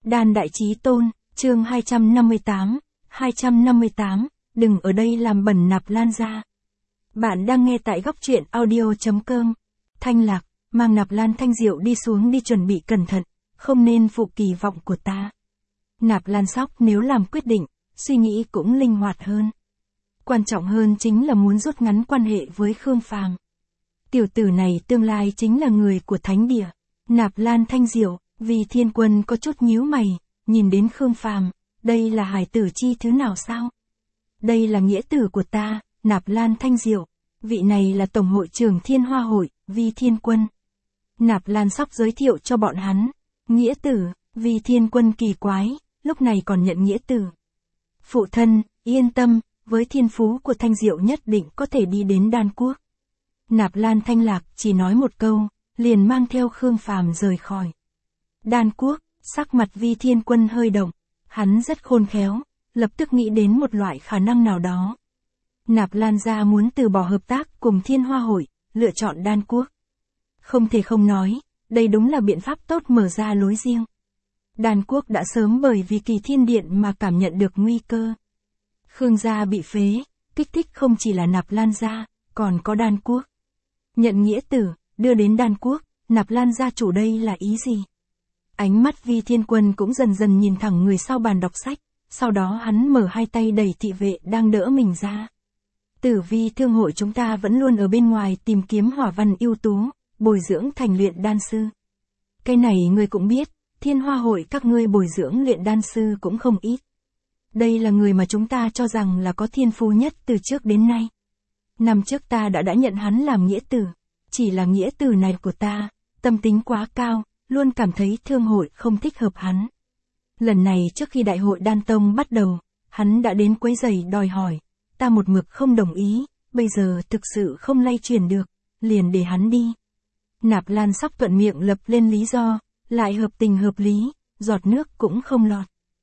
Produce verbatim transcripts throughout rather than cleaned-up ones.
Đan Đại Chí Tôn, chương hai trăm năm mươi tám, hai trăm năm mươi tám, đừng ở đây làm bẩn Nạp Lan gia. Bạn đang nghe tại góc truyện audio chấm com. Thanh Lạc, mang Nạp Lan Thanh Diệu đi xuống đi, chuẩn bị cẩn thận, không nên phụ kỳ vọng của ta. Nạp Lan Sóc nếu làm quyết định, suy nghĩ cũng linh hoạt hơn. Quan trọng hơn chính là muốn rút ngắn quan hệ với Khương Phàm. Tiểu tử này tương lai chính là người của thánh địa. Nạp Lan Thanh Diệu, vì Thiên Quân có chút nhíu mày, nhìn đến Khương Phàm, đây là hải tử chi thứ nào sao? Đây là nghĩa tử của ta, Nạp Lan Thanh Diệu, vị này là Tổng hội trưởng Thiên Hoa Hội, Vi Thiên Quân. Nạp Lan Sóc giới thiệu cho bọn hắn, nghĩa tử, Vi Thiên Quân kỳ quái, lúc này còn nhận nghĩa tử. Phụ thân, yên tâm, với thiên phú của Thanh Diệu nhất định có thể đi đến Đan Quốc. Nạp Lan Thanh Lạc chỉ nói một câu, liền mang theo Khương Phàm rời khỏi Đan Quốc. Sắc mặt Vi Thiên Quân hơi động, hắn rất khôn khéo, lập tức nghĩ đến một loại khả năng nào đó. Nạp Lan gia muốn từ bỏ hợp tác cùng Thiên Hoa Hội, lựa chọn Đan Quốc. Không thể không nói, đây đúng là biện pháp tốt, mở ra lối riêng. Đan Quốc đã sớm bởi vì Kỳ Thiên Điện mà cảm nhận được nguy cơ. Khương gia bị phế, kích thích không chỉ là Nạp Lan gia, còn có Đan Quốc. Nhận nghĩa tử, đưa đến Đan Quốc, Nạp Lan gia chủ đây là ý gì? Ánh mắt Vi Thiên Quân cũng dần dần nhìn thẳng người sau bàn đọc sách, sau đó hắn mở hai tay đẩy thị vệ đang đỡ mình ra. Tử Vi Thương hội chúng ta vẫn luôn ở bên ngoài tìm kiếm hỏa văn ưu tú, bồi dưỡng thành luyện đan sư. Cái này ngươi cũng biết, Thiên Hoa Hội các ngươi bồi dưỡng luyện đan sư cũng không ít. Đây là người mà chúng ta cho rằng là có thiên phú nhất từ trước đến nay. Năm trước ta đã đã nhận hắn làm nghĩa tử, chỉ là nghĩa tử này của ta, tâm tính quá cao, luôn cảm thấy thương hội không thích hợp hắn. Lần này trước khi đại hội Đan Tông bắt đầu, hắn đã đến quấy rầy đòi hỏi, ta một mực không đồng ý, bây giờ thực sự không lay chuyển được, liền để hắn đi. Nạp Lan Sóc thuận miệng lập lên lý do, lại hợp tình hợp lý, giọt nước cũng không lọt.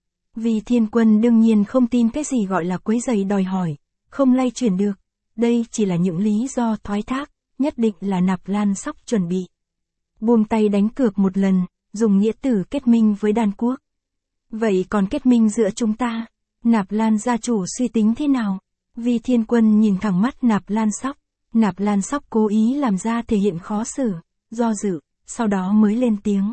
Vì Thiên Quân đương nhiên không tin cái gì gọi là quấy rầy đòi hỏi, không lay chuyển được, đây chỉ là những lý do thoái thác, nhất định là Nạp Lan Sóc chuẩn bị buông tay đánh cược một lần, dùng nghĩa tử kết minh với Đan Quốc. Vậy còn kết minh giữa chúng ta, Nạp Lan gia chủ suy tính thế nào? Vi Thiên Quân nhìn thẳng mắt Nạp Lan Sóc, Nạp Lan Sóc cố ý làm ra thể hiện khó xử, do dự, sau đó mới lên tiếng.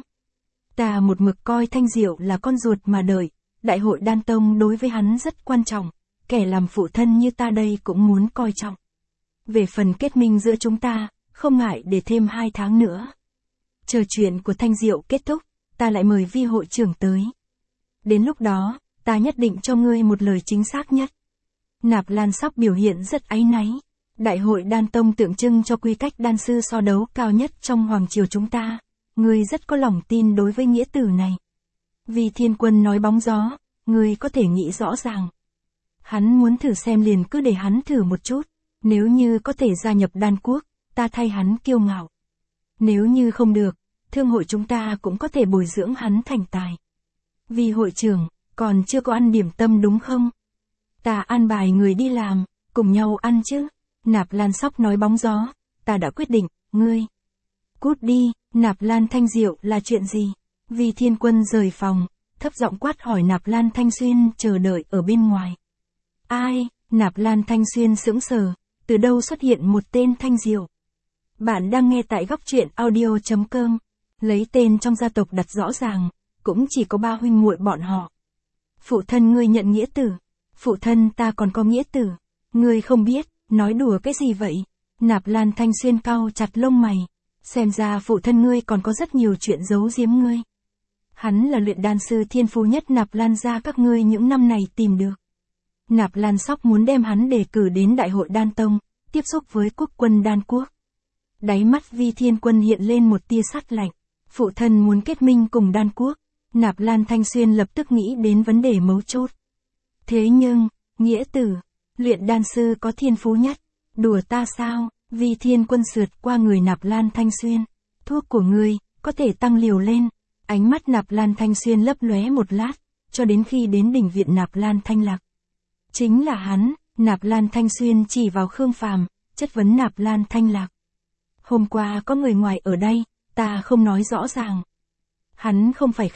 Ta một mực coi Thanh Diệu là con ruột mà đợi, đại hội Đan Tông đối với hắn rất quan trọng, kẻ làm phụ thân như ta đây cũng muốn coi trọng. Về phần kết minh giữa chúng ta, không ngại để thêm hai tháng nữa. Chờ chuyện của Thanh Diệu kết thúc, ta lại mời Vi hội trưởng tới. Đến lúc đó, ta nhất định cho ngươi một lời chính xác nhất. Nạp Lan Sóc biểu hiện rất áy náy. Đại hội Đan Tông tượng trưng cho quy cách đan sư so đấu cao nhất trong hoàng triều chúng ta. Ngươi rất có lòng tin đối với nghĩa tử này. Vi Thiên Quân nói bóng gió, ngươi có thể nghĩ rõ ràng. Hắn muốn thử xem liền cứ để hắn thử một chút. Nếu như có thể gia nhập Đan Quốc, ta thay hắn kiêu ngạo. Nếu như không được, thương hội chúng ta cũng có thể bồi dưỡng hắn thành tài. Vì hội trưởng, còn chưa có ăn điểm tâm đúng không? Ta an bài người đi làm, cùng nhau ăn chứ. Nạp Lan Sóc nói bóng gió, ta đã quyết định, ngươi cút đi. Nạp Lan Thanh Diệu là chuyện gì? Vì Thiên Quân rời phòng, thấp giọng quát hỏi Nạp Lan Thanh Xuyên chờ đợi ở bên ngoài. Ai? Nạp Lan Thanh Xuyên sững sờ, từ đâu xuất hiện một tên Thanh Diệu? Bạn đang nghe tại góc truyện audio chấm com, lấy tên trong gia tộc đặt rõ ràng, cũng chỉ có ba huynh muội bọn họ. Phụ thân ngươi nhận nghĩa tử, phụ thân ta còn có nghĩa tử, ngươi không biết, nói đùa cái gì vậy? Nạp Lan Thanh Xuyên cau chặt lông mày, xem ra phụ thân ngươi còn có rất nhiều chuyện giấu giếm ngươi. Hắn là luyện đan sư thiên phú nhất Nạp Lan gia các ngươi những năm này tìm được. Nạp Lan Sóc muốn đem hắn đề cử đến đại hội Đan Tông, tiếp xúc với quốc quân Đan Quốc. Đáy mắt Vi Thiên Quân hiện lên một tia sắt lạnh, phụ thân muốn kết minh cùng Đan Quốc. Nạp Lan Thanh Xuyên lập tức nghĩ đến vấn đề mấu chốt. Thế nhưng, nghĩa tử, luyện đan sư có thiên phú nhất, đùa ta sao? Vi Thiên Quân sượt qua người Nạp Lan Thanh Xuyên, thuốc của ngươi, có thể tăng liều lên. Ánh mắt Nạp Lan Thanh Xuyên lấp lóe một lát, cho đến khi đến đỉnh viện Nạp Lan Thanh Lạc. Chính là hắn. Nạp Lan Thanh Xuyên chỉ vào Khương Phàm, chất vấn Nạp Lan Thanh Lạc. Hôm qua có người ngoài ở đây, ta không nói rõ ràng. Hắn không phải khách,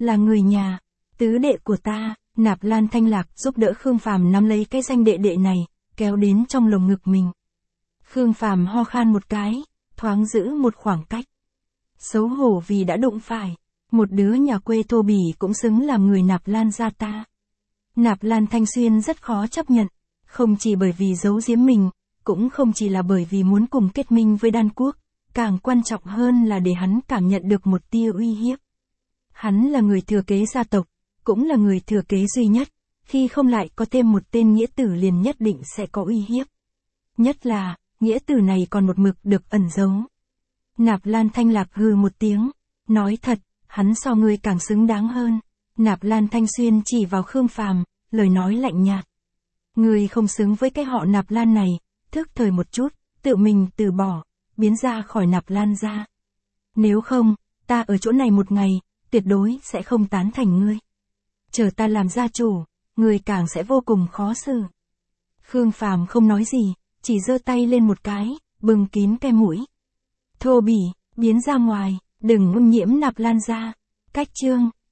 là người nhà, tứ đệ của ta. Nạp Lan Thanh Lạc giúp đỡ Khương Phàm nắm lấy cái danh đệ đệ này, kéo đến trong lồng ngực mình. Khương Phàm ho khan một cái, thoáng giữ một khoảng cách. Xấu hổ vì đã đụng phải, một đứa nhà quê thô bỉ cũng xứng làm người Nạp Lan gia ta. Nạp Lan Thanh Xuyên rất khó chấp nhận, không chỉ bởi vì giấu giếm mình, cũng không chỉ là bởi vì muốn cùng kết minh với Đan Quốc, càng quan trọng hơn là để hắn cảm nhận được một tia uy hiếp. Hắn là người thừa kế gia tộc, cũng là người thừa kế duy nhất, khi không lại có thêm một tên nghĩa tử liền nhất định sẽ có uy hiếp. Nhất là, nghĩa tử này còn một mực được ẩn giấu. Nạp Lan Thanh Lạc hừ một tiếng, nói thật, hắn so ngươi càng xứng đáng hơn. Nạp Lan Thanh Xuyên chỉ vào Khương Phàm, lời nói lạnh nhạt. Ngươi không xứng với cái họ Nạp Lan này, thức thời một chút, tự mình từ bỏ, biến ra khỏi Nạp Lan gia. Nếu không, ta ở chỗ này một ngày, tuyệt đối sẽ không tán thành ngươi. Chờ ta làm gia chủ, ngươi càng sẽ vô cùng khó xử. Khương Phàm không nói gì, chỉ giơ tay lên một cái, bưng kín cái mũi. Thô bỉ, biến ra ngoài, đừng ô nhiễm Nạp Lan gia. Cách chương